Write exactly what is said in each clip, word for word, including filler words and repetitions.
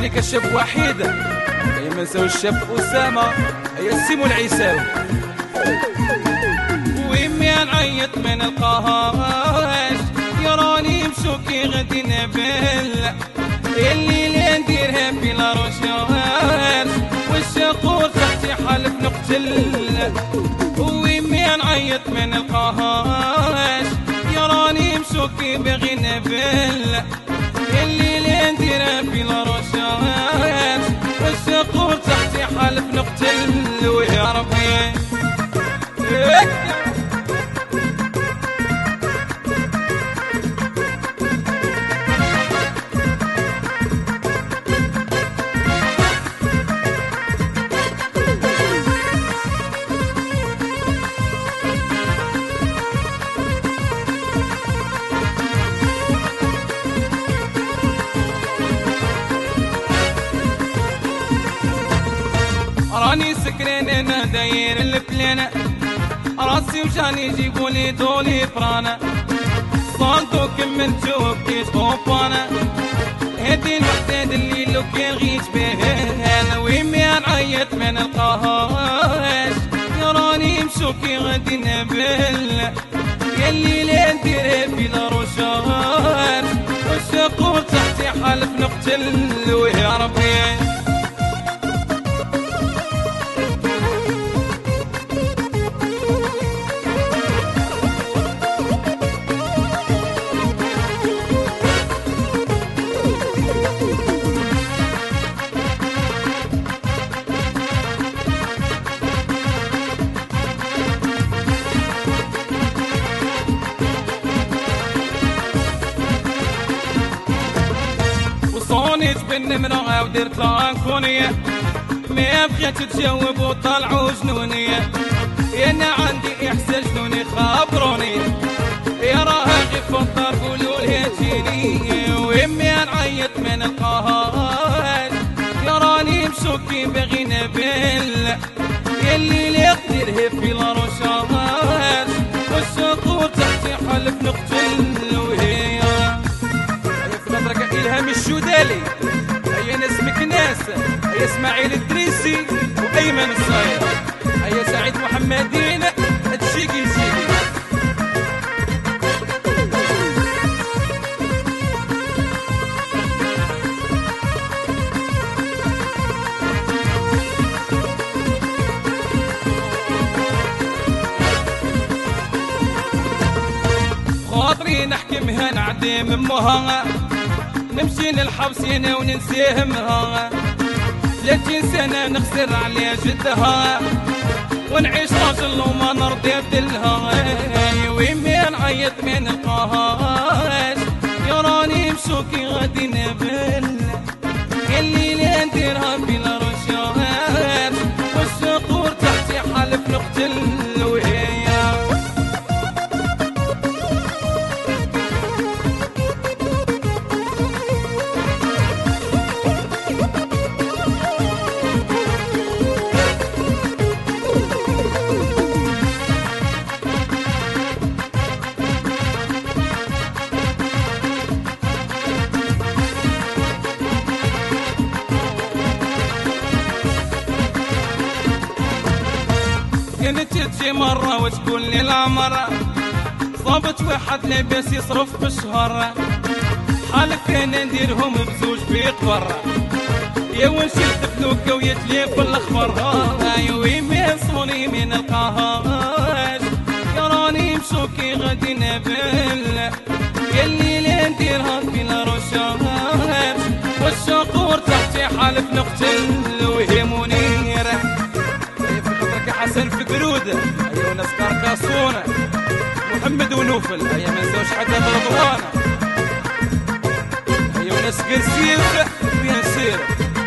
لك الشاب وحيد يا منساو الشاب أسامة يا سيمو العيساوي. ويمي نعيط من القهاش يراني مشوكي غادي نبل اللي نديرها في لاروشاش والشقور تحتي حلف نقتل. ويمي نعيط من القهاش يراني مشوكي باغي نبل اللي نديرها في لاروشاش والشقور تحتي حلف نقتل. ويا ربي راني سكرين انا داير البلانة راسي وجاني يجيبولي دولي فرانا صالتو كملتو بكيت خوفانا هادي الوحدة اللي لو كان غيت بها. ويمي نعيط من القهاش يراني مشوكي غادي نبل ياللي لا نديرها في لاروشاش والشقور تحتي حلف نقتل. ويا ربي صونيت بالنمرة ودرت لانكونية ما بغيت تجاوب وطلعوا جنونية انا عندي احساس جنوني خبروني يا راها غير فطر قولوا لها تجيني. ويمي نعيط من القهاش يا راني مشوكي باغي نبل ياللي لا قدرها في لاروشاش والشقور تحتي حلف نقتل. وهي إلهام الشودالي هيا ناس مكناس هيا اسماعيل الدريسي وأيمن الصغير هيا سعيد محمدين الشيقي سيدي. خاطري نحكمها نعدم امها نمشي للحبس هنا وننسيه امها ثلاثين سنة نخسر عليها جدها ونعيش راجل وما نرضي بدلها. ويمي نعيط من القهاش يا راني مشوكي غادي نبل اللي لا نديرها في لاروشاش والشقور تحتي حلف نقتل. وهي كنت تجي مرة وتقول لي العمرة صابت واحد لاباس يصرف بالشهر حالك انا نديرهم بزوج بيقبر يا ونشد فلوكة ويتليف الاخبار. يا ويمي صوني من القهاش يا راني مشوكي غادي نبل ياللي لا نديرها في لاروشاش والشقور تحتي حلف نقتل. وهي منيرة حسن في قرودة أيوة ناس كاركاسونة محمد ونوفل أيوة ما نساوش حتى برضوانة أيوة ناس قرسيف فيها سيرة.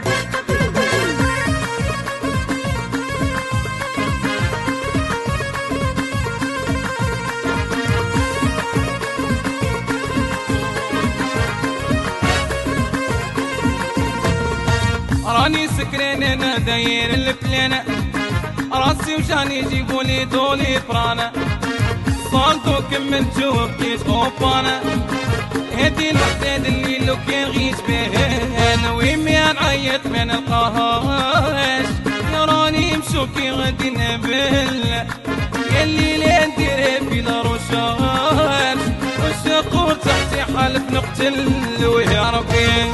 راني سكرين انا داير البلانة راسي وجاني يجيبولي دولي فرانا صالتو كملتو بكيت خوفانا هادي الوحدة اللي لو كان غيت بهن ويمي نعيط ما نلقاهاش راني مشوكي غادي نبل يلي لا نديرها في لاروشاش والشقور تحتي حالف نقتل ويا ربي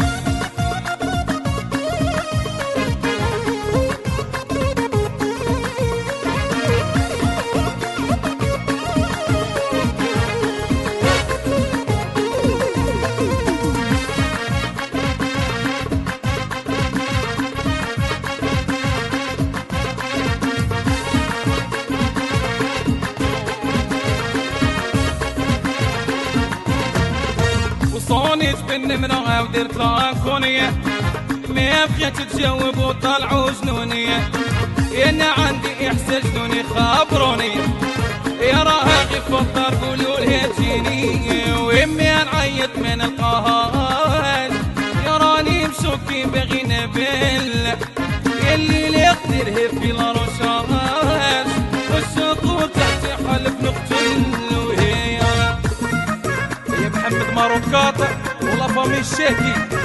صونيت بالنمرة ودرت لها كونية ما بغيت تجاوب وطلعوا جنونية انا عندي احساس جنوني خبروني يا راها غير فطر قولوا لها تجيني وامي نعيط ما نلقاهاش يا راني مشوكي باغي نبل يلي لا يقدرها في لاروشاش والشطور تحتي حلف نقتل وهي محمد ماروكاط ولا فامي الشاكي